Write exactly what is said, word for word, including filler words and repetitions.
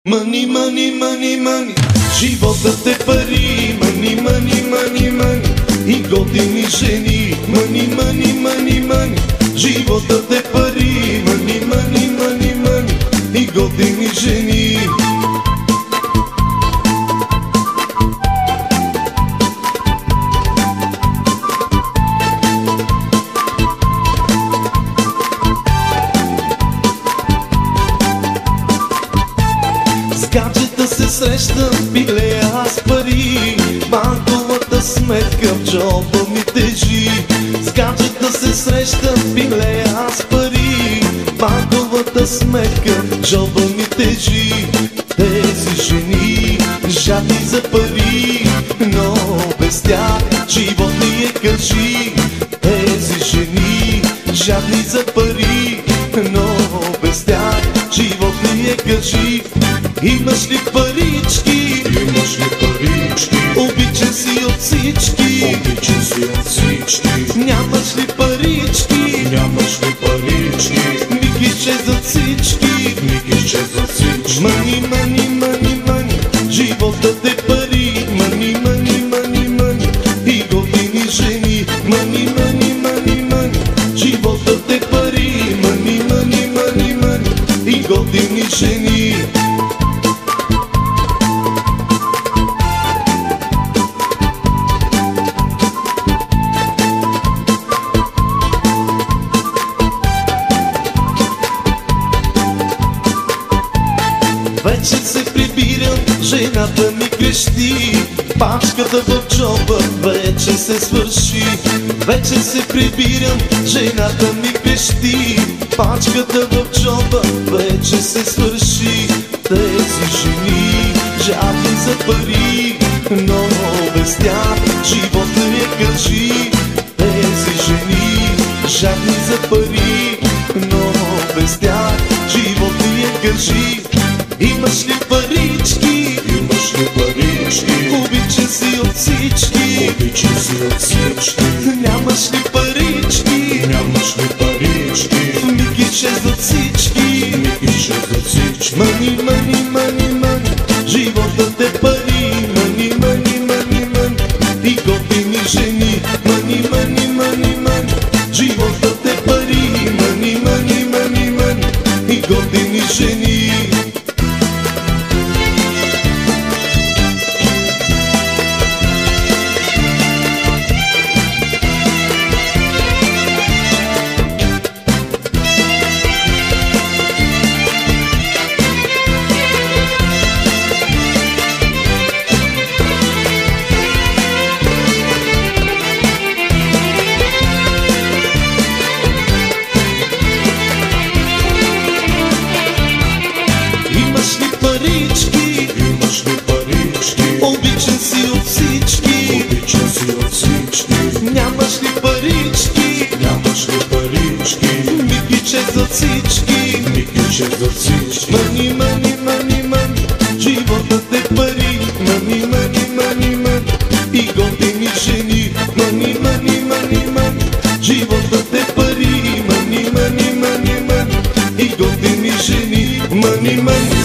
Мани, мани, мани, мани, животът е пари. Мани, мани, мани, мани, и готини жени. Мани, мани, мани, мани, животът е пари. Мани, мани, мани, мани, и готини жени. Гаджета се срещам, пилея аз пари. Банковата сметка в джоба ми тежи. С гаджета се срещам, пилея аз пари. Банковата сметка в джоба ми тежи. Тези жени жадни за пари, но без тях живот ми е, кажи. Тези жени жадни за пари, но без тях живот ми е, кажи. Имаш ли парички? Имаш ли парички? Обичан си от всички. Обичан си от всички. Нямаш ли парички? Нямаш ли парички? Миг изчезват всички. Миг изчезват всички. Мани, мани, мани, мани, животът е пари. Мани, мани, мани, мани, и готини жени. Мани, мани, мани, мани, животът е пари. Мани, мани, мани, мани, и готини жени. Вече се прибирам, жената ми крещи. Пачката в джоба вече се свърши. Вече се прибирам, жената ми крещи. Пачката в джоба вече се свърши. Тези жени жадни за пари, но без тях живот не е, кажи. Тези жени жадни за пари, но без тях живот не е, кажи. Имаш ли парички? Имаш ли парички? Обичан си от всички. Обичан си от всички. Нямаш ли парички? Нямаш ли парички? Миг изчезват всички. Миг изчезват всички. Мани, мани, мани, мани, животът е пари. Мани, мани, мани, мани, и готини жени. Мани, мани, мани, мани, животът е пари. Мани, мани, мани, мани, и готини жени. Имаш ли парички? Имаш ли парички? Обичан си от всички. Обичан си от всички. Нямаш ли парички? Нямаш ли парички? Миг изчезват всички. Миг изчезват всички. Мани, мани, мани, мани, животът е пари. Мани, мани, мани, мани, и готини жени. Мани, мани, мани, мани, животът е пари. Мани, мани, мани, мани, и готини жени. Мани, мани.